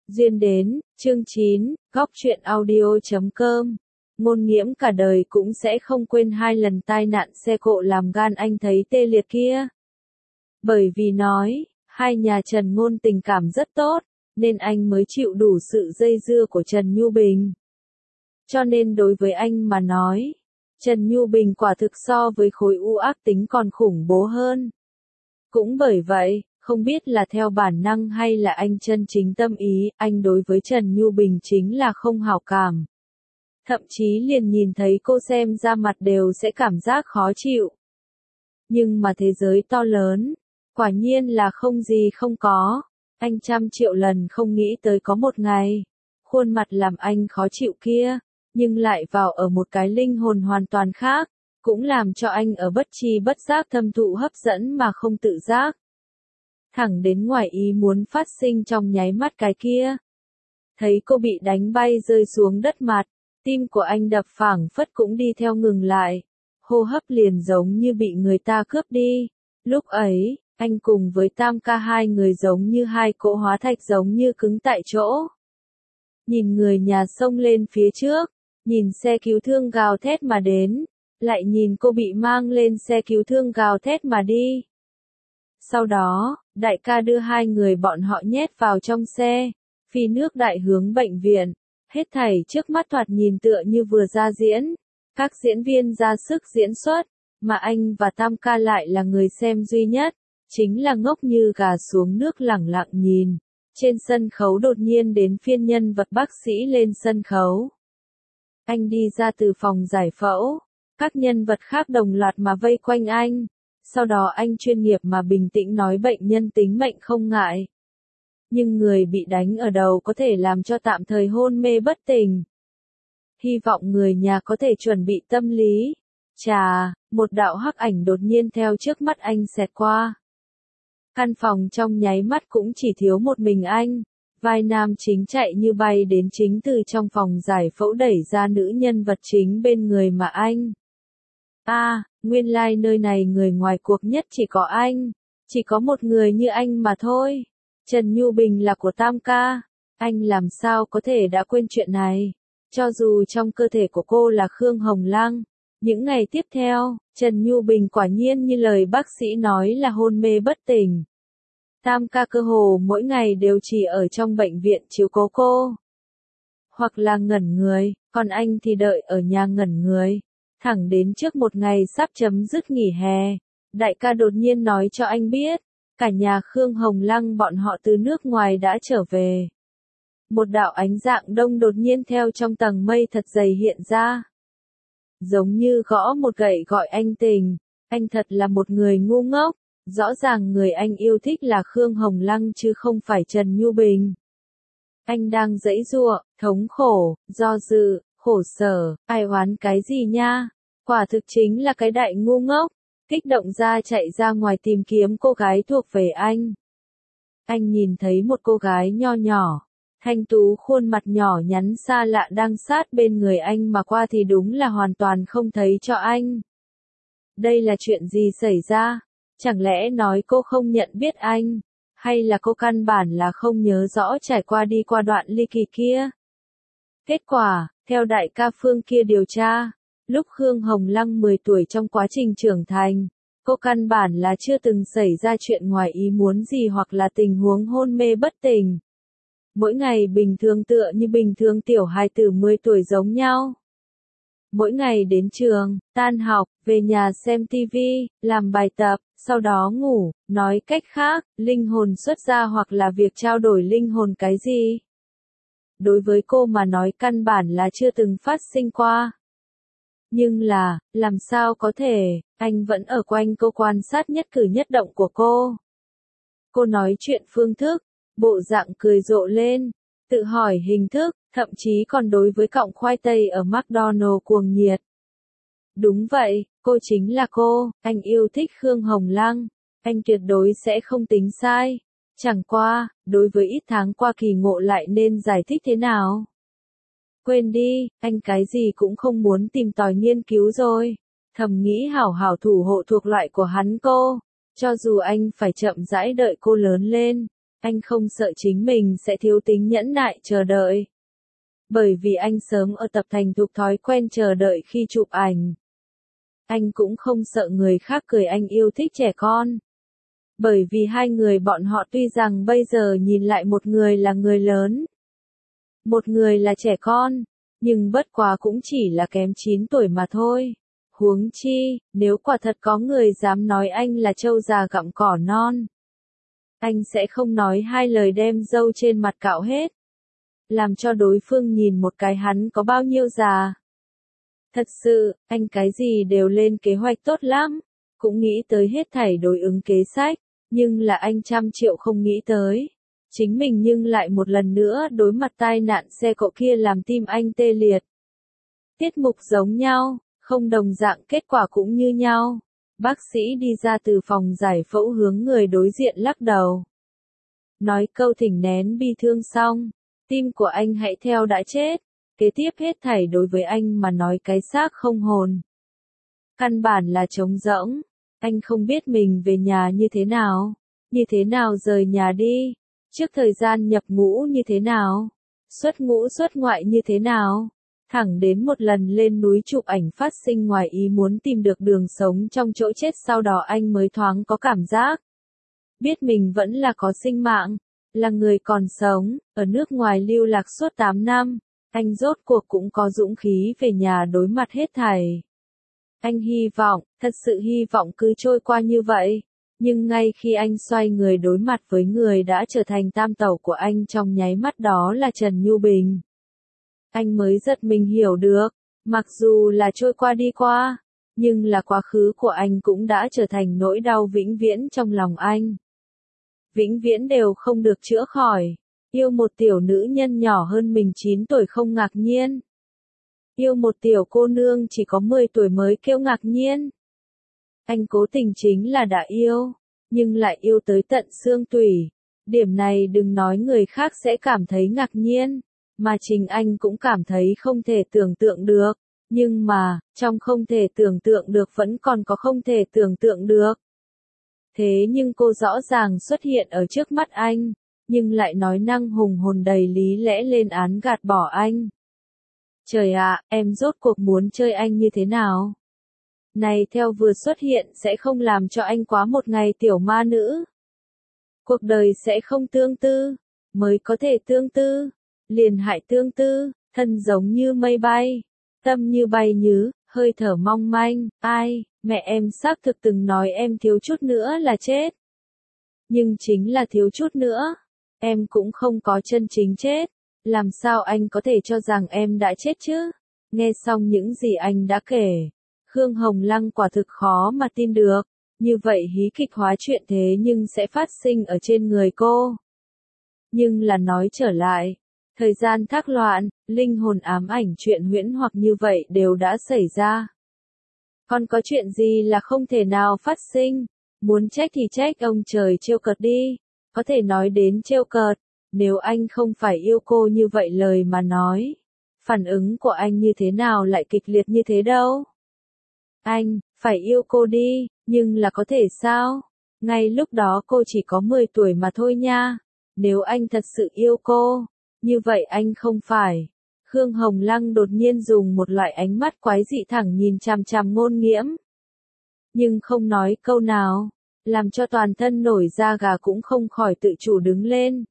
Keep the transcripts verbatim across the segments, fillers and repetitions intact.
Duyên đến, chương chín, góc truyện audio chấm com. Ngôn Nghiễm cả đời cũng sẽ không quên hai lần tai nạn xe cộ làm gan anh thấy tê liệt kia. Bởi vì nói, hai nhà Trần Ngôn tình cảm rất tốt, nên anh mới chịu đủ sự dây dưa của Trần Nhu Bình. Cho nên đối với anh mà nói, Trần Nhu Bình quả thực so với khối u ác tính còn khủng bố hơn. Cũng bởi vậy, không biết là theo bản năng hay là anh chân chính tâm ý, anh đối với Trần Nhu Bình chính là không hảo cảm. Thậm chí liền nhìn thấy cô xem ra mặt đều sẽ cảm giác khó chịu. Nhưng mà thế giới to lớn, quả nhiên là không gì không có. Anh trăm triệu lần không nghĩ tới có một ngày, khuôn mặt làm anh khó chịu kia, nhưng lại vào ở một cái linh hồn hoàn toàn khác, cũng làm cho anh ở bất tri bất giác thâm thụ hấp dẫn mà không tự giác. Thẳng đến ngoài ý muốn phát sinh trong nháy mắt cái kia. Thấy cô bị đánh bay rơi xuống đất mặt, tim của anh đập phảng phất cũng đi theo ngừng lại, hô hấp liền giống như bị người ta cướp đi. Lúc ấy, anh cùng với Tam ca hai người giống như hai cỗ hóa thạch giống như cứng tại chỗ. Nhìn người nhà xông lên phía trước, nhìn xe cứu thương gào thét mà đến, lại nhìn cô bị mang lên xe cứu thương gào thét mà đi. Sau đó, đại ca đưa hai người bọn họ nhét vào trong xe, phi nước đại hướng bệnh viện, hết thảy trước mắt thoạt nhìn tựa như vừa ra diễn, các diễn viên ra sức diễn xuất, mà anh và Tam ca lại là người xem duy nhất, chính là ngốc như gà xuống nước lẳng lặng nhìn. Trên sân khấu đột nhiên đến phiên nhân vật bác sĩ lên sân khấu. Anh đi ra từ phòng giải phẫu, các nhân vật khác đồng loạt mà vây quanh anh. Sau đó anh chuyên nghiệp mà bình tĩnh nói bệnh nhân tính mệnh không ngại. Nhưng người bị đánh ở đầu có thể làm cho tạm thời hôn mê bất tỉnh. Hy vọng người nhà có thể chuẩn bị tâm lý. Chà, một đạo hắc ảnh đột nhiên theo trước mắt anh xẹt qua. Căn phòng trong nháy mắt cũng chỉ thiếu một mình anh. Vai nam chính chạy như bay đến chính từ trong phòng giải phẫu đẩy ra nữ nhân vật chính bên người mà anh. A, à, nguyên lai like nơi này người ngoài cuộc nhất chỉ có anh, chỉ có một người như anh mà thôi. Trần Nhu Bình là của Tam ca, anh làm sao có thể đã quên chuyện này, cho dù trong cơ thể của cô là Khương Hồng Lăng. Những ngày tiếp theo, Trần Nhu Bình quả nhiên như lời bác sĩ nói là hôn mê bất tỉnh. Tam ca cơ hồ mỗi ngày đều chỉ ở trong bệnh viện chiếu cố cô. Hoặc là ngẩn người, còn anh thì đợi ở nhà ngẩn người. Thẳng đến trước một ngày sắp chấm dứt nghỉ hè, đại ca đột nhiên nói cho anh biết, cả nhà Khương Hồng Lăng bọn họ từ nước ngoài đã trở về. Một đạo ánh dạng đông đột nhiên theo trong tầng mây thật dày hiện ra. Giống như gõ một gậy gọi anh tình, anh thật là một người ngu ngốc, rõ ràng người anh yêu thích là Khương Hồng Lăng chứ không phải Trần Nhu Bình. Anh đang giãy giụa, thống khổ, do dự, khổ sở, ai oán cái gì nha, quả thực chính là cái đại ngu ngốc, kích động ra chạy ra ngoài tìm kiếm cô gái thuộc về anh. Anh nhìn thấy một cô gái nho nhỏ, thanh tú khuôn mặt nhỏ nhắn xa lạ đang sát bên người anh mà qua thì đúng là hoàn toàn không thấy cho anh. Đây là chuyện gì xảy ra? Chẳng lẽ nói cô không nhận biết anh? Hay là cô căn bản là không nhớ rõ trải qua đi qua đoạn ly kỳ kia? Kết quả, theo đại ca Phương kia điều tra, lúc Khương Hồng Lăng mười tuổi trong quá trình trưởng thành, cô căn bản là chưa từng xảy ra chuyện ngoài ý muốn gì hoặc là tình huống hôn mê bất tỉnh. Mỗi ngày bình thường tựa như bình thường tiểu hài tử mười tuổi giống nhau. Mỗi ngày đến trường, tan học, về nhà xem tivi, làm bài tập, sau đó ngủ, nói cách khác, linh hồn xuất ra hoặc là việc trao đổi linh hồn cái gì. Đối với cô mà nói căn bản là chưa từng phát sinh qua. Nhưng là, làm sao có thể, anh vẫn ở quanh cô quan sát nhất cử nhất động của cô. Cô nói chuyện phương thức, bộ dạng cười rộ lên, tự hỏi hình thức, thậm chí còn đối với cọng khoai tây ở McDonald's cuồng nhiệt. Đúng vậy, cô chính là cô, anh yêu thích Khương Hồng Lăng, anh tuyệt đối sẽ không tính sai. Chẳng qua, đối với ít tháng qua kỳ ngộ lại nên giải thích thế nào? Quên đi, anh cái gì cũng không muốn tìm tòi nghiên cứu rồi. Thầm nghĩ hảo hảo thủ hộ thuộc loại của hắn cô. Cho dù anh phải chậm rãi đợi cô lớn lên, Anh không sợ chính mình sẽ thiếu tính nhẫn nại chờ đợi. Bởi vì anh sớm ở tập thành thục thói quen chờ đợi khi chụp ảnh. Anh cũng không sợ người khác cười anh yêu thích trẻ con. Bởi vì hai người bọn họ tuy rằng bây giờ nhìn lại một người là người lớn, một người là trẻ con, nhưng bất quá cũng chỉ là kém chín tuổi mà thôi. Huống chi, nếu quả thật có người dám nói anh là trâu già gặm cỏ non, anh sẽ không nói hai lời đem râu trên mặt cạo hết, làm cho đối phương nhìn một cái hắn có bao nhiêu già. Thật sự, anh cái gì đều lên kế hoạch tốt lắm, cũng nghĩ tới hết thảy đối ứng kế sách, nhưng là anh trăm triệu không nghĩ tới. Chính mình nhưng lại một lần nữa đối mặt tai nạn xe cộ kia làm tim anh tê liệt. Tiết mục giống nhau, không đồng dạng kết quả cũng như nhau. Bác sĩ đi ra từ phòng giải phẫu hướng người đối diện lắc đầu. Nói câu thỉnh nén bi thương xong, tim của anh hãy theo đã chết. Kế tiếp hết thảy đối với anh mà nói cái xác không hồn. Căn bản là trống rỗng. Anh không biết mình về nhà như thế nào, như thế nào rời nhà đi, trước thời gian nhập ngũ như thế nào, xuất ngũ xuất ngoại như thế nào, thẳng đến một lần lên núi chụp ảnh phát sinh ngoài ý muốn tìm được đường sống trong chỗ chết, sau đó anh mới thoáng có cảm giác. Biết mình vẫn là có sinh mạng, là người còn sống, ở nước ngoài lưu lạc suốt tám năm, anh rốt cuộc cũng có dũng khí về nhà đối mặt hết thảy. Anh hy vọng, thật sự hy vọng cứ trôi qua như vậy. Nhưng ngay khi anh xoay người đối mặt với người đã trở thành tam tẩu của anh trong nháy mắt, đó là Trần Nhu Bình, anh mới giật mình hiểu được, mặc dù là trôi qua đi qua, nhưng là quá khứ của anh cũng đã trở thành nỗi đau vĩnh viễn trong lòng anh. Vĩnh viễn đều không được chữa khỏi. Yêu một tiểu nữ nhân nhỏ hơn mình chín tuổi không ngạc nhiên. Yêu một tiểu cô nương chỉ có mười tuổi mới kêu ngạc nhiên. Anh cố tình chính là đã yêu, nhưng lại yêu tới tận xương tủy. Điểm này đừng nói người khác sẽ cảm thấy ngạc nhiên, mà chính anh cũng cảm thấy không thể tưởng tượng được. Nhưng mà, trong không thể tưởng tượng được vẫn còn có không thể tưởng tượng được. Thế nhưng cô rõ ràng xuất hiện ở trước mắt anh, nhưng lại nói năng hùng hồn đầy lý lẽ lên án gạt bỏ anh. Trời ạ, em rốt cuộc muốn chơi anh như thế nào? Này theo vừa xuất hiện sẽ không làm cho anh quá một ngày tiểu ma nữ. Cuộc đời sẽ không tương tư, mới có thể tương tư, liền hại tương tư, thân giống như mây bay, tâm như bay nhứ, hơi thở mong manh, ai, mẹ em xác thực từng nói em thiếu chút nữa là chết. Nhưng chính là thiếu chút nữa, em cũng không có chân chính chết. Làm sao anh có thể cho rằng em đã chết chứ? Nghe xong những gì anh đã kể, Khương Hồng Lăng quả thực khó mà tin được. Như vậy hí kịch hóa chuyện thế nhưng sẽ phát sinh ở trên người cô. Nhưng là nói trở lại, thời gian thác loạn, linh hồn ám ảnh chuyện huyễn hoặc như vậy đều đã xảy ra. Còn có chuyện gì là không thể nào phát sinh? Muốn trách thì trách ông trời trêu cợt đi. Có thể nói đến trêu cợt. Nếu anh không phải yêu cô như vậy lời mà nói, phản ứng của anh như thế nào lại kịch liệt như thế đâu? Anh, phải yêu cô đi, nhưng là có thể sao? Ngay lúc đó cô chỉ có mười tuổi mà thôi nha. Nếu anh thật sự yêu cô, như vậy anh không phải. Khương Hồng Lăng đột nhiên dùng một loại ánh mắt quái dị thẳng nhìn chằm chằm Ngôn Nghiễm. Nhưng không nói câu nào, làm cho toàn thân nổi da gà cũng không khỏi tự chủ đứng lên.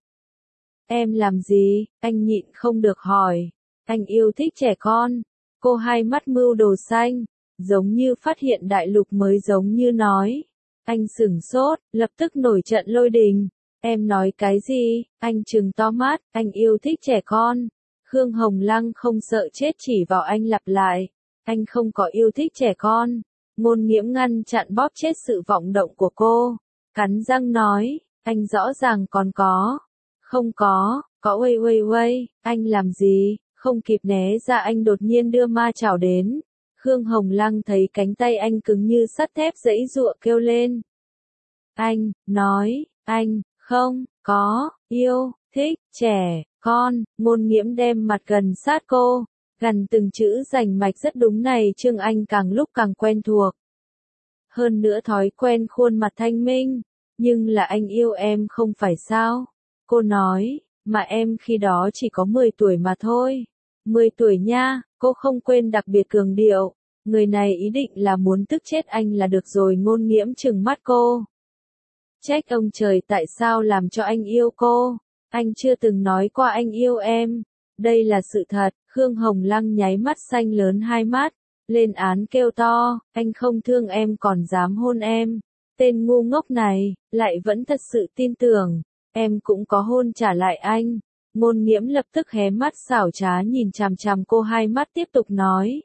Em làm gì? Anh nhịn không được hỏi. Anh yêu thích trẻ con. Cô hai mắt mưu đồ xanh, giống như phát hiện đại lục mới giống như nói. Anh sửng sốt, lập tức nổi trận lôi đình. Em nói cái gì? Anh trừng to mắt, anh yêu thích trẻ con. Khương Hồng Lăng không sợ chết chỉ vào anh lặp lại. Anh không có yêu thích trẻ con. Ngôn Nghiễm ngăn chặn bóp chết sự vọng động của cô. Cắn răng nói, anh rõ ràng còn có. Không có, có uây uây uây, anh làm gì? Không kịp né ra anh đột nhiên đưa ma chảo đến. Khương Hồng Lăng thấy cánh tay anh cứng như sắt thép giãy giụa kêu lên. Anh, nói, anh, không, có, yêu, thích, trẻ, con. Ngôn Nghiễm đem mặt gần sát cô, gần từng chữ rành mạch rất đúng này Trương Anh càng lúc càng quen thuộc. Hơn nữa thói quen khuôn mặt thanh minh, nhưng là anh yêu em không phải sao? Cô nói, mà em khi đó chỉ có mười tuổi mà thôi. mười tuổi nha, cô không quên đặc biệt cường điệu. Người này ý định là muốn tức chết anh là được rồi. Ngôn Nghiễm trừng mắt cô. Trách ông trời tại sao làm cho anh yêu cô. Anh chưa từng nói qua anh yêu em. Đây là sự thật. Khương Hồng Lăng nháy mắt xanh lớn hai mắt. Lên án kêu to, anh không thương em còn dám hôn em. Tên ngu ngốc này, lại vẫn thật sự tin tưởng. Em cũng có hôn trả lại anh. Ngôn Nghiễm lập tức hé mắt xảo trá nhìn chằm chằm cô, hai mắt tiếp tục nói.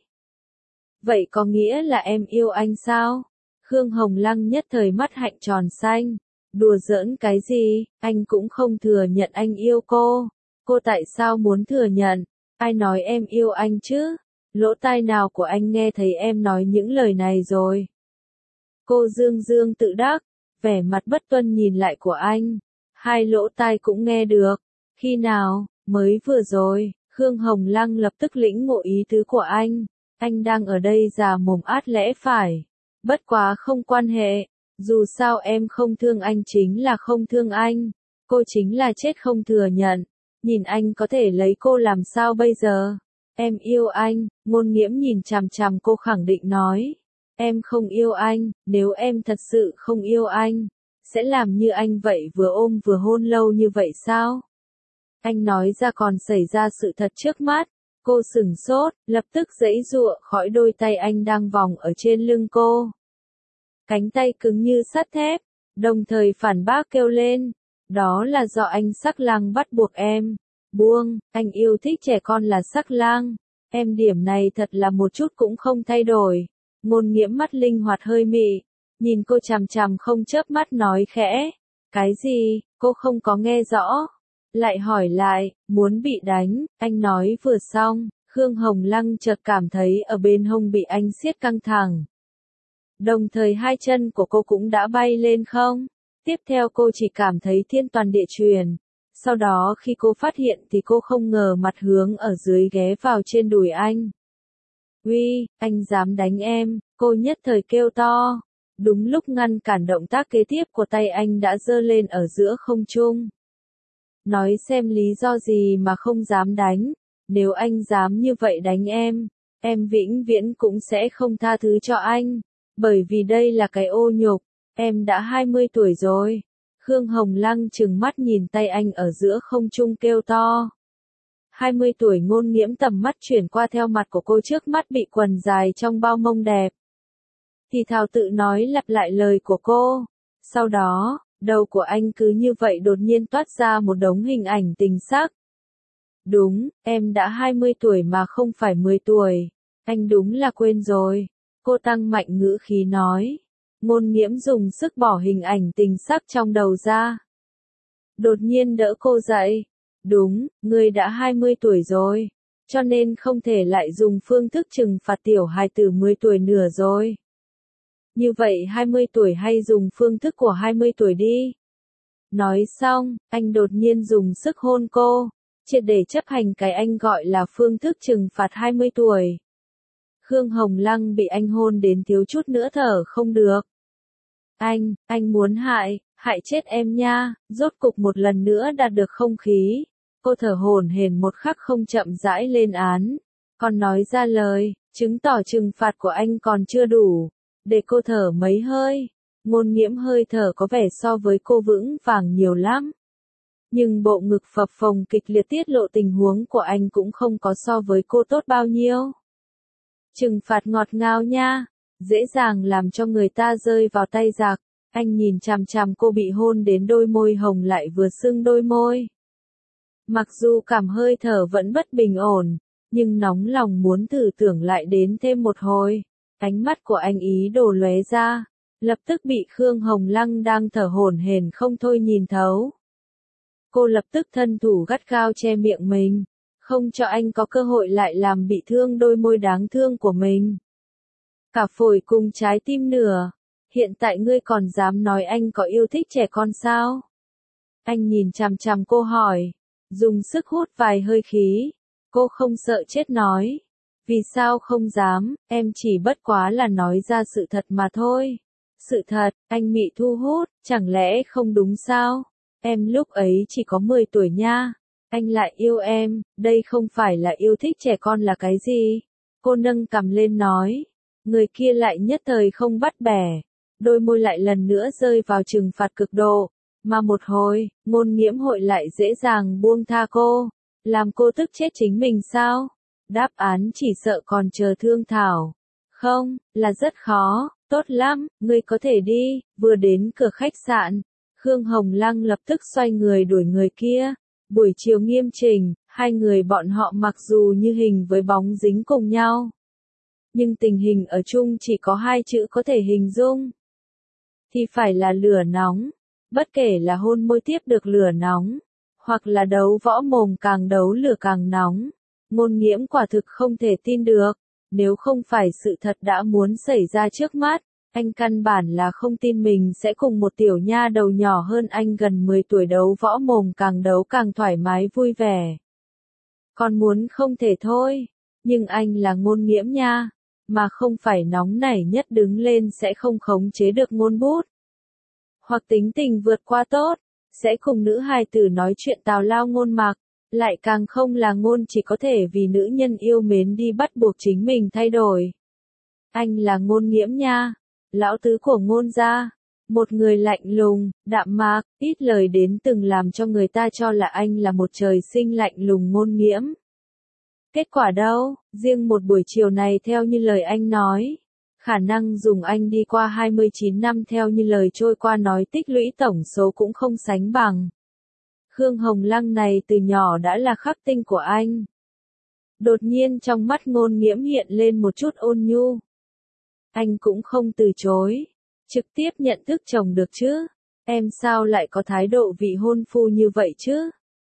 Vậy có nghĩa là em yêu anh sao? Khương Hồng Lăng nhất thời mắt hạnh tròn xanh. Đùa giỡn cái gì, anh cũng không thừa nhận anh yêu cô. Cô tại sao muốn thừa nhận? Ai nói em yêu anh chứ? Lỗ tai nào của anh nghe thấy em nói những lời này rồi? Cô dương dương tự đắc, vẻ mặt bất tuân nhìn lại của anh. Hai lỗ tai cũng nghe được. Khi nào? Mới vừa rồi. Khương Hồng Lăng lập tức lĩnh ngộ ý tứ của anh. Anh đang ở đây già mồm át lẽ phải. Bất quá không quan hệ. Dù sao em không thương anh chính là không thương anh. Cô chính là chết không thừa nhận. Nhìn anh có thể lấy cô làm sao bây giờ? Em yêu anh. Ngôn Nghiễm nhìn chằm chằm cô khẳng định nói. Em không yêu anh. Nếu em thật sự không yêu anh, sẽ làm như anh vậy, vừa ôm vừa hôn lâu như vậy sao? Anh nói ra còn xảy ra sự thật trước mắt. Cô sửng sốt, lập tức giãy giụa khỏi đôi tay anh đang vòng ở trên lưng cô. Cánh tay cứng như sắt thép, đồng thời phản bác kêu lên. Đó là do anh sắc lang bắt buộc em. Buông, anh yêu thích trẻ con là sắc lang. Em điểm này thật là một chút cũng không thay đổi. Ngôn Nghiễm mắt linh hoạt hơi mị, nhìn cô chằm chằm không chớp mắt nói khẽ. Cái gì, cô không có nghe rõ. Lại hỏi lại, muốn bị đánh, anh nói vừa xong, Khương Hồng Lăng chợt cảm thấy ở bên hông bị anh siết căng thẳng. Đồng thời hai chân của cô cũng đã bay lên không. Tiếp theo cô chỉ cảm thấy thiên toàn địa chuyển. Sau đó khi cô phát hiện thì cô không ngờ mặt hướng ở dưới ghé vào trên đùi anh. Uy, anh dám đánh em, cô nhất thời kêu to. Đúng lúc ngăn cản động tác kế tiếp của tay anh đã giơ lên ở giữa không trung. Nói xem lý do gì mà không dám đánh. Nếu anh dám như vậy đánh em, em vĩnh viễn cũng sẽ không tha thứ cho anh. Bởi vì đây là cái ô nhục. Em đã hai mươi tuổi rồi. Khương Hồng Lăng trừng mắt nhìn tay anh ở giữa không trung kêu to. hai mươi tuổi. Ngôn Nghiễm tầm mắt chuyển qua theo mặt của cô, trước mắt bị quần dài trong bao mông đẹp. Thì thào tự nói lặp lại lời của cô. Sau đó, đầu của anh cứ như vậy đột nhiên toát ra một đống hình ảnh tình sắc. Đúng, em đã hai mươi tuổi mà không phải mười tuổi. Anh đúng là quên rồi. Cô tăng mạnh ngữ khí nói. Ngôn Nghiễm dùng sức bỏ hình ảnh tình sắc trong đầu ra. Đột nhiên đỡ cô dậy. Đúng, ngươi đã hai mươi tuổi rồi. Cho nên không thể lại dùng phương thức trừng phạt tiểu hài tử mười tuổi nữa rồi. Như vậy hai mươi tuổi hay dùng phương thức của hai mươi tuổi đi. Nói xong, anh đột nhiên dùng sức hôn cô. Triệt để chấp hành cái anh gọi là phương thức trừng phạt hai mươi tuổi. Khương Hồng Lăng bị anh hôn đến thiếu chút nữa thở không được. Anh, anh muốn hại, hại chết em nha. Rốt cục một lần nữa đạt được không khí. Cô thở hổn hển một khắc không chậm rãi lên án. Còn nói ra lời, chứng tỏ trừng phạt của anh còn chưa đủ. Để cô thở mấy hơi. Ngôn Nghiễm hơi thở có vẻ so với cô vững vàng nhiều lắm. Nhưng bộ ngực phập phồng kịch liệt tiết lộ tình huống của anh cũng không có so với cô tốt bao nhiêu. Trừng phạt ngọt ngào nha, dễ dàng làm cho người ta rơi vào tay giặc. Anh nhìn chằm chằm cô bị hôn đến đôi môi hồng lại vừa sưng đôi môi. Mặc dù cảm hơi thở vẫn bất bình ổn, nhưng nóng lòng muốn thử tưởng lại đến thêm một hồi. Ánh mắt của anh ý đồ lóe ra, lập tức bị Khương Hồng Lăng đang thở hổn hển không thôi nhìn thấu. Cô lập tức thân thủ gắt gao che miệng mình, không cho anh có cơ hội lại làm bị thương đôi môi đáng thương của mình. Cả phổi cùng trái tim nửa, hiện tại ngươi còn dám nói anh có yêu thích trẻ con sao? Anh nhìn chằm chằm cô hỏi, dùng sức hút vài hơi khí. Cô không sợ chết nói. Vì sao không dám, em chỉ bất quá là nói ra sự thật mà thôi. Sự thật, anh bị thu hút, chẳng lẽ không đúng sao? Em lúc ấy chỉ có mười tuổi nha. Anh lại yêu em, đây không phải là yêu thích trẻ con là cái gì? Cô nâng cằm lên nói. Người kia lại nhất thời không bắt bẻ. Đôi môi lại lần nữa rơi vào trừng phạt cực độ. Mà một hồi, Ngôn Nghiễm hội lại dễ dàng buông tha cô. Làm cô tức chết chính mình sao? Đáp án chỉ sợ còn chờ thương thảo. Không, là rất khó, tốt lắm, ngươi có thể đi. Vừa đến cửa khách sạn, Khương Hồng Lăng lập tức xoay người đuổi người kia. Buổi chiều nghiêm chỉnh, hai người bọn họ mặc dù như hình với bóng dính cùng nhau. Nhưng tình hình ở chung chỉ có hai chữ có thể hình dung. Thì phải là lửa nóng. Bất kể là hôn môi tiếp được lửa nóng, hoặc là đấu võ mồm càng đấu lửa càng nóng. Ngôn Nghiễm quả thực không thể tin được. Nếu không phải sự thật đã muốn xảy ra trước mắt, anh căn bản là không tin mình sẽ cùng một tiểu nha đầu nhỏ hơn anh gần mười tuổi đấu võ mồm càng đấu càng thoải mái vui vẻ. Còn muốn không thể thôi, nhưng anh là Ngôn Nghiễm nha, mà không phải nóng nảy nhất đứng lên sẽ không khống chế được ngôn bút. Hoặc tính tình vượt qua tốt, sẽ cùng nữ hài tử nói chuyện tào lao ngôn mạc, lại càng không là ngôn chỉ có thể vì nữ nhân yêu mến đi bắt buộc chính mình thay đổi. Anh là Ngôn Nghiễm nha, lão tứ của Ngôn gia, một người lạnh lùng, đạm mạc, ít lời đến từng làm cho người ta cho là anh là một trời sinh lạnh lùng Ngôn Nghiễm. Kết quả đâu, riêng một buổi chiều này theo như lời anh nói, khả năng dùng anh đi qua hai mươi chín năm theo như lời trôi qua nói tích lũy tổng số cũng không sánh bằng. Khương Hồng Lăng này từ nhỏ đã là khắc tinh của anh. Đột nhiên trong mắt Ngôn Nghiễm hiện lên một chút ôn nhu. Anh cũng không từ chối, trực tiếp nhận thức chồng được chứ. Em sao lại có thái độ vị hôn phu như vậy chứ?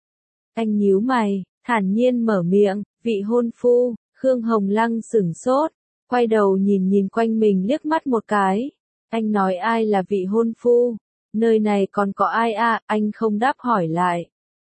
Anh nhíu mày, thản nhiên mở miệng, vị hôn phu. Khương Hồng Lăng sửng sốt, quay đầu nhìn nhìn quanh mình liếc mắt một cái. Anh nói ai là vị hôn phu? Nơi này còn có ai à? Anh không đáp hỏi lại.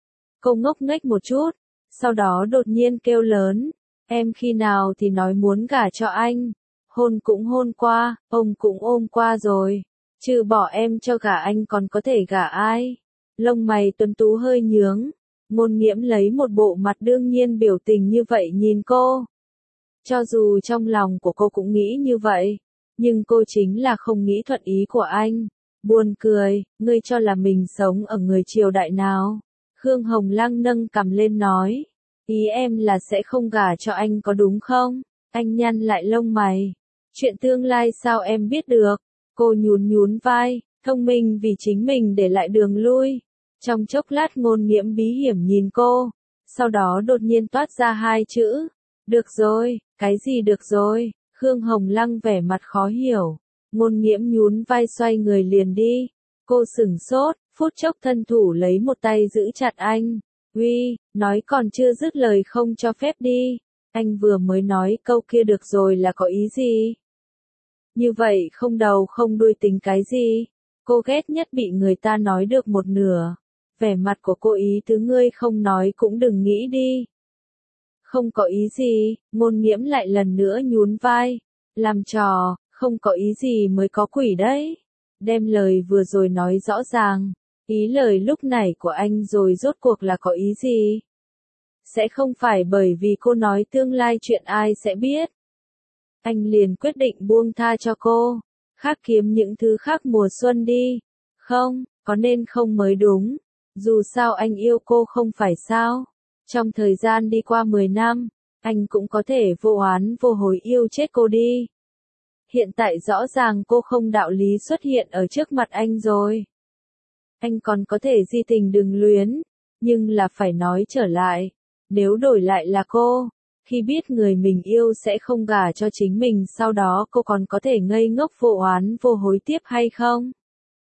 Cô ngốc nghếch một chút, sau đó đột nhiên kêu lớn. Em khi nào thì nói muốn gả cho anh? Hôn cũng hôn qua, ông cũng ôm qua rồi. Trừ bỏ em cho gả anh còn có thể gả ai? Lông mày tuấn tú hơi nhướng. Ngôn Nghiễm lấy một bộ mặt đương nhiên biểu tình như vậy nhìn cô. Cho dù trong lòng của cô cũng nghĩ như vậy, nhưng cô chính là không nghĩ thuận ý của anh. Buồn cười, ngươi cho là mình sống ở người triều đại nào? Khương Hồng Lăng nâng cằm lên nói. Ý em là sẽ không gả cho anh có đúng không? Anh nhăn lại lông mày. Chuyện tương lai sao em biết được? Cô nhún nhún vai, thông minh vì chính mình để lại đường lui. Trong chốc lát Ngôn Nghiễm bí hiểm nhìn cô, sau đó đột nhiên toát ra hai chữ. Được rồi, cái gì được rồi? Khương Hồng Lăng vẻ mặt khó hiểu. Ngôn Nghiễm nhún vai xoay người liền đi. Cô sửng sốt, phút chốc thân thủ lấy một tay giữ chặt anh. Uy, nói còn chưa dứt lời không cho phép đi. Anh vừa mới nói câu kia được rồi là có ý gì? Như vậy không đầu không đuôi tính cái gì? Cô ghét nhất bị người ta nói được một nửa. Vẻ mặt của cô ý tứ ngươi không nói cũng đừng nghĩ đi. Không có ý gì, Ngôn Nghiễm lại lần nữa nhún vai. Làm trò, không có ý gì mới có quỷ đấy. Đem lời vừa rồi nói rõ ràng. Ý lời lúc này của anh rồi rốt cuộc là có ý gì? Sẽ không phải bởi vì cô nói tương lai chuyện ai sẽ biết. Anh liền quyết định buông tha cho cô. Khác kiếm những thứ khác mùa xuân đi. Không, có nên không mới đúng. Dù sao anh yêu cô không phải sao. Trong thời gian đi qua mười năm, anh cũng có thể vô oán vô hối yêu chết cô đi. Hiện tại rõ ràng cô không đạo lý xuất hiện ở trước mặt anh rồi. Anh còn có thể di tình đừng luyến, nhưng là phải nói trở lại. Nếu đổi lại là cô, khi biết người mình yêu sẽ không gả cho chính mình sau đó cô còn có thể ngây ngốc vô oán vô hối tiếp hay không?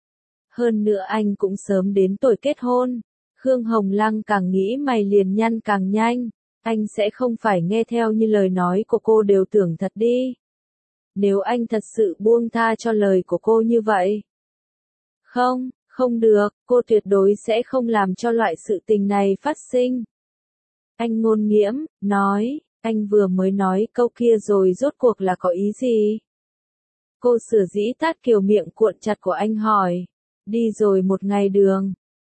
Hơn nữa anh cũng sớm đến tuổi kết hôn. Khương Hồng Lăng càng nghĩ mày liền nhăn càng nhanh. Anh sẽ không phải nghe theo như lời nói của cô đều tưởng thật đi. Nếu anh thật sự buông tha cho lời của cô như vậy. Không, không được, cô tuyệt đối sẽ không làm cho loại sự tình này phát sinh. Anh Ngôn Nghiễm, nói, anh vừa mới nói câu kia rồi rốt cuộc là có ý gì? Cô sửa dĩ tát kiều miệng cuộn chặt của anh hỏi. Đi rồi một ngày đường,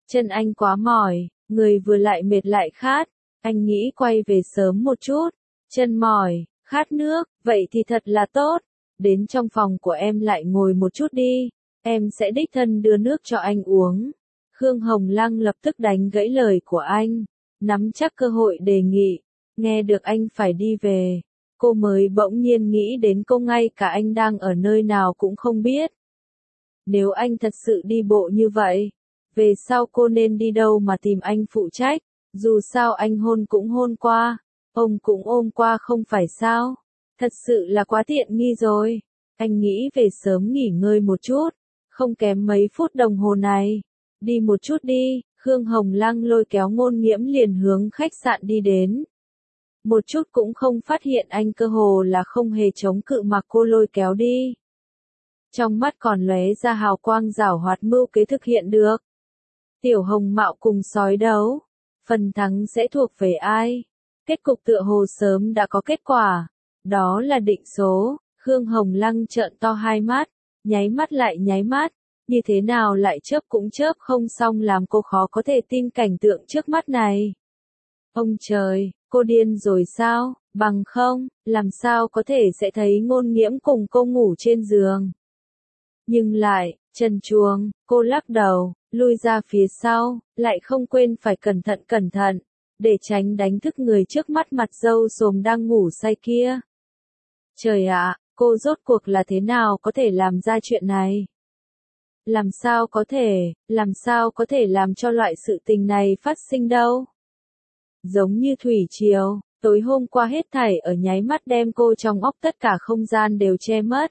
Chân anh quá mỏi, người vừa lại mệt lại khát, anh nghĩ quay về sớm một chút. Chân mỏi, khát nước, vậy thì thật là tốt. Đến trong phòng của em lại ngồi một chút đi, em sẽ đích thân đưa nước cho anh uống. Khương Hồng Lăng lập tức đánh gãy lời của anh, nắm chắc cơ hội đề nghị. Nghe được anh phải đi về, cô mới bỗng nhiên nghĩ đến cô ngay cả anh đang ở nơi nào cũng không biết. Nếu anh thật sự đi bộ như vậy, về sau cô nên đi đâu mà tìm anh phụ trách, dù sao anh hôn cũng hôn qua, ông cũng ôm qua không phải sao, thật sự là quá tiện nghi rồi. Anh nghĩ về sớm nghỉ ngơi một chút, không kém mấy phút đồng hồ này. Đi một chút đi, Khương Hồng Lăng lôi kéo Ngôn Nghiễm liền hướng khách sạn đi đến. Một chút cũng không phát hiện anh cơ hồ là không hề chống cự mà cô lôi kéo đi. Trong mắt còn lóe ra hào quang giảo hoạt mưu kế thực hiện được. Tiểu Hồng Mạo cùng sói đấu, phần thắng sẽ thuộc về ai? Kết cục tựa hồ sớm đã có kết quả, đó là định số. Khương Hồng Lăng trợn to hai mắt, nháy mắt lại nháy mắt, như thế nào lại chớp cũng chớp không xong làm cô khó có thể tin cảnh tượng trước mắt này. Ông trời, cô điên rồi sao, bằng không, làm sao có thể sẽ thấy Ngôn Nghiễm cùng cô ngủ trên giường. Nhưng lại, trần truồng, cô lắc đầu, lui ra phía sau, lại không quên phải cẩn thận cẩn thận, để tránh đánh thức người trước mắt mặt râu xồm đang ngủ say kia. Trời ạ, cô rốt cuộc là thế nào có thể làm ra chuyện này? Làm sao có thể, làm sao có thể làm cho loại sự tình này phát sinh đâu? Giống như thủy triều, tối hôm qua hết thảy ở nháy mắt đem cô trong óc tất cả không gian đều che mất.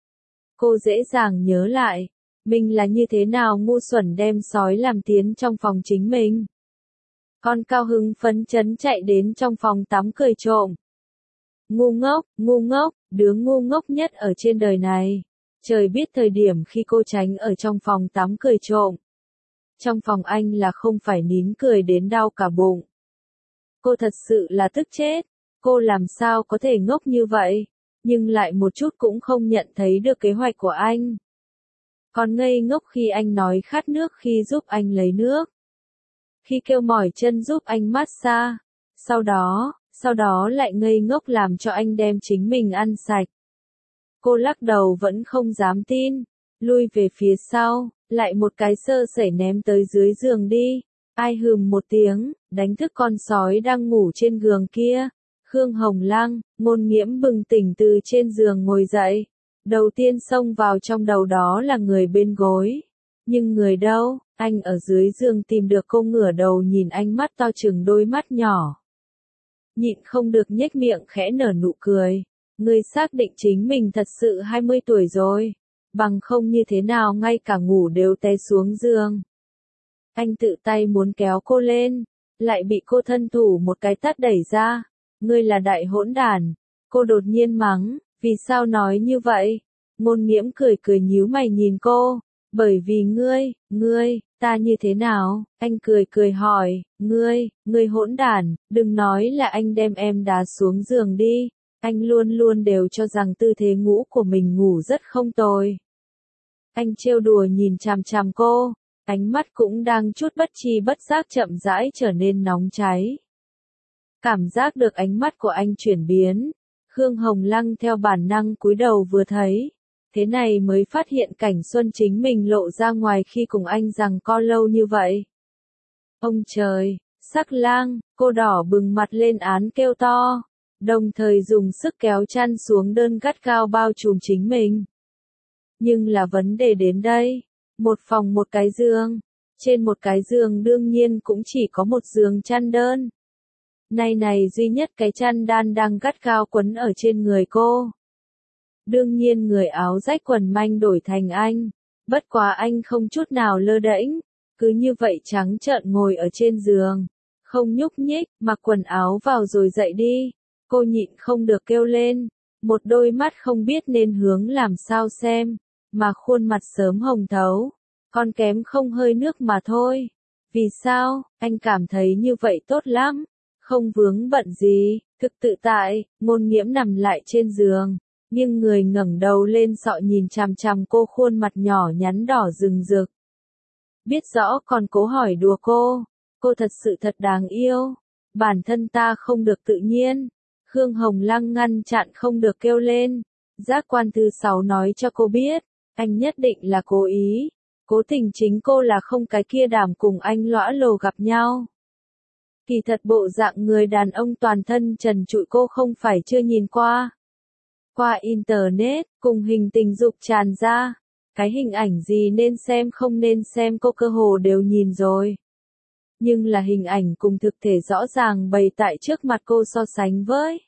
Cô dễ dàng nhớ lại, mình là như thế nào ngu xuẩn đem sói làm tiến trong phòng chính mình. Con cao hứng phấn chấn chạy đến trong phòng tắm cười trộm. Ngu ngốc, ngu ngốc, đứa ngu ngốc nhất ở trên đời này. Trời biết thời điểm khi cô tránh ở trong phòng tắm cười trộm. Trong phòng anh là không phải nín cười đến đau cả bụng. Cô thật sự là tức chết, cô làm sao có thể ngốc như vậy, nhưng lại một chút cũng không nhận thấy được kế hoạch của anh. Còn ngây ngốc khi anh nói khát nước khi giúp anh lấy nước. Khi kêu mỏi chân giúp anh massage, sau đó, sau đó lại ngây ngốc làm cho anh đem chính mình ăn sạch. Cô lắc đầu vẫn không dám tin, lui về phía sau, lại một cái sơ sẩy ném tới dưới giường đi. Ai hừm một tiếng, đánh thức con sói đang ngủ trên giường kia. Khương Hồng Lăng, Ngôn Nghiễm bừng tỉnh từ trên giường ngồi dậy. Đầu tiên xông vào trong đầu đó là người bên gối. Nhưng người đâu, anh ở dưới giường tìm được cô ngửa đầu nhìn anh mắt to chừng đôi mắt nhỏ. Nhịn không được nhếch miệng khẽ nở nụ cười. Người xác định chính mình thật sự hai mươi tuổi rồi. Bằng không như thế nào ngay cả ngủ đều té xuống giường. Anh tự tay muốn kéo cô lên, lại bị cô thân thủ một cái tát đẩy ra. Ngươi là đại hỗn đản. Cô đột nhiên mắng, vì sao nói như vậy? Ngôn Nghiễm cười cười nhíu mày nhìn cô, bởi vì ngươi, ngươi, ta như thế nào? Anh cười cười hỏi, ngươi, ngươi hỗn đản, đừng nói là anh đem em đá xuống giường đi. Anh luôn luôn đều cho rằng tư thế ngủ của mình ngủ rất không tồi. Anh trêu đùa nhìn chằm chằm cô, ánh mắt cũng đang chút bất tri bất giác chậm rãi trở nên nóng cháy. Cảm giác được ánh mắt của anh chuyển biến, Khương Hồng Lăng theo bản năng cúi đầu vừa thấy, thế này mới phát hiện cảnh Xuân chính mình lộ ra ngoài khi cùng anh giằng co lâu như vậy. Ông trời, Sắc Lang, cô đỏ bừng mặt lên án kêu to, đồng thời dùng sức kéo chăn xuống đơn gắt gao bao trùm chính mình. Nhưng là vấn đề đến đây, một phòng một cái giường, trên một cái giường đương nhiên cũng chỉ có một giường chăn đơn. Nay này duy nhất cái chăn đan đang gắt gao quấn ở trên người cô. Đương nhiên người áo rách quần manh đổi thành anh, bất quá anh không chút nào lơ đễnh, cứ như vậy trắng trợn ngồi ở trên giường, không nhúc nhích, mặc quần áo vào rồi dậy đi. Cô nhịn không được kêu lên, một đôi mắt không biết nên hướng làm sao xem, mà khuôn mặt sớm hồng thấu, còn kém không hơi nước mà thôi. Vì sao, anh cảm thấy như vậy tốt lắm, không vướng bận gì, thực tự tại. Ngôn Nghiễm nằm lại trên giường, nhưng người ngẩng đầu lên sọ nhìn chằm chằm cô khuôn mặt nhỏ nhắn đỏ rừng rực. Biết rõ còn cố hỏi đùa cô. Cô thật sự thật đáng yêu. Bản thân ta không được tự nhiên. Khương Hồng Lăng ngăn chặn không được kêu lên. Giác quan thứ sáu nói cho cô biết. Anh nhất định là cố ý. Cố tình chính cô là không cái kia đảm cùng anh lõa lồ gặp nhau. Kỳ thật bộ dạng người đàn ông toàn thân trần trụi cô không phải chưa nhìn qua. Qua Internet, cùng hình tình dục tràn ra. Cái hình ảnh gì nên xem không nên xem cô cơ hồ đều nhìn rồi. Nhưng là hình ảnh cùng thực thể rõ ràng bày tại trước mặt cô so sánh với.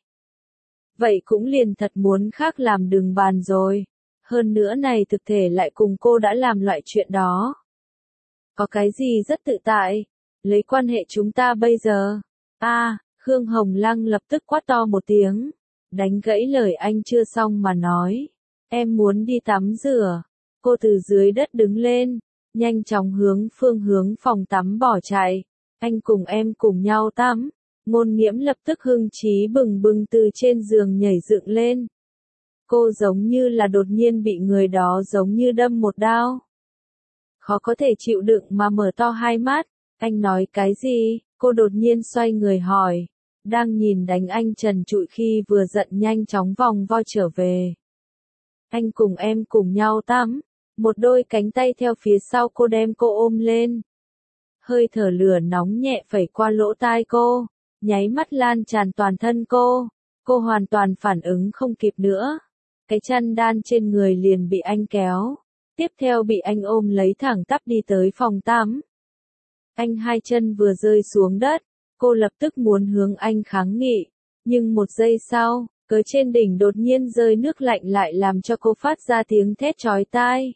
Vậy cũng liền thật muốn khác làm đừng bàn rồi. Hơn nữa này thực thể lại cùng cô đã làm loại chuyện đó. Có cái gì rất tự tại. Lấy quan hệ chúng ta bây giờ. A, à, Khương Hồng Lăng lập tức quát to một tiếng. Đánh gãy lời anh chưa xong mà nói. Em muốn đi tắm rửa. Cô từ dưới đất đứng lên. Nhanh chóng hướng phương hướng phòng tắm bỏ chạy. Anh cùng em cùng nhau tắm. Ngôn Nghiễm lập tức hưng trí bừng bừng từ trên giường nhảy dựng lên. Cô giống như là đột nhiên bị người đó giống như đâm một đao. Khó có thể chịu đựng mà mở to hai mắt. Anh nói cái gì? Cô đột nhiên xoay người hỏi. Đang nhìn đánh anh trần trụi khi vừa giận nhanh chóng vòng vo trở về. Anh cùng em cùng nhau tắm. Một đôi cánh tay theo phía sau cô đem cô ôm lên. Hơi thở lửa nóng nhẹ phẩy qua lỗ tai cô. Nháy mắt lan tràn toàn thân cô. Cô hoàn toàn phản ứng không kịp nữa. Cái chăn đan trên người liền bị anh kéo. Tiếp theo bị anh ôm lấy thẳng tắp đi tới phòng tắm. Anh hai chân vừa rơi xuống đất. Cô lập tức muốn hướng anh kháng nghị. Nhưng một giây sau, cớ trên đỉnh đột nhiên rơi nước lạnh lại làm cho cô phát ra tiếng thét chói tai.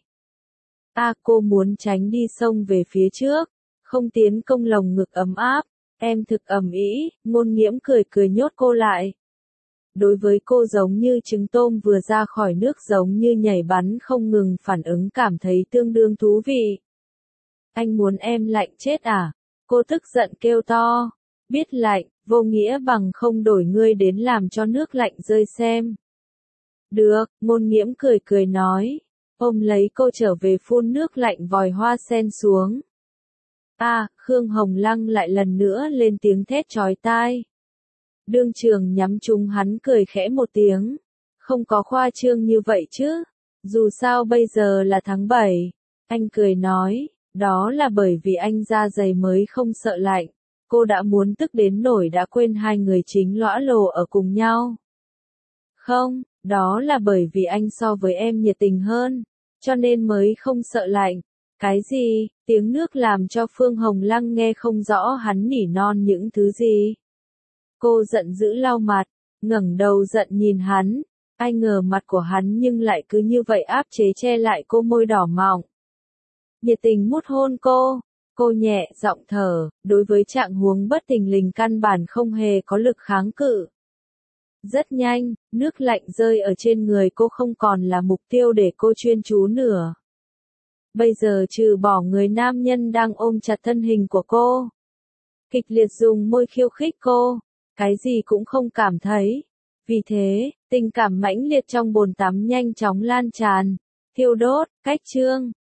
A à, cô muốn tránh đi xông về phía trước. Không tiến công lồng ngực ấm áp. Em thực ẩm ý, Ngôn Nghiễm cười cười nhốt cô lại. Đối với cô giống như trứng tôm vừa ra khỏi nước giống như nhảy bắn không ngừng phản ứng cảm thấy tương đương thú vị. Anh muốn em lạnh chết à? Cô tức giận kêu to. Biết lạnh, vô nghĩa bằng không đổi ngươi đến làm cho nước lạnh rơi xem. Được, Ngôn Nghiễm cười cười nói. Ôm lấy cô trở về phun nước lạnh vòi hoa sen xuống. A, à, Khương Hồng Lăng lại lần nữa lên tiếng thét chói tai. Đương trường nhắm trúng hắn cười khẽ một tiếng. Không có khoa trương như vậy chứ. Dù sao bây giờ là tháng bảy. Anh cười nói, đó là bởi vì anh da dày mới không sợ lạnh. Cô đã muốn tức đến nổi đã quên hai người chính lõa lồ ở cùng nhau. Không, đó là bởi vì anh so với em nhiệt tình hơn. Cho nên mới không sợ lạnh. Cái gì? Tiếng nước làm cho Phương Hồng Lăng nghe không rõ hắn nỉ non những thứ gì. Cô giận dữ lau mặt, ngẩng đầu giận nhìn hắn. Ai ngờ mặt của hắn nhưng lại cứ như vậy áp chế che lại cô môi đỏ mọng. Nhiệt tình mút hôn cô. Cô nhẹ giọng thở, đối với trạng huống bất thình lình căn bản không hề có lực kháng cự. Rất nhanh, nước lạnh rơi ở trên người cô không còn là mục tiêu để cô chuyên chú nữa. Bây giờ trừ bỏ người nam nhân đang ôm chặt thân hình của cô. Kịch liệt dùng môi khiêu khích cô. Cái gì cũng không cảm thấy. Vì thế, tình cảm mãnh liệt trong bồn tắm nhanh chóng lan tràn. Thiêu đốt, cách trương.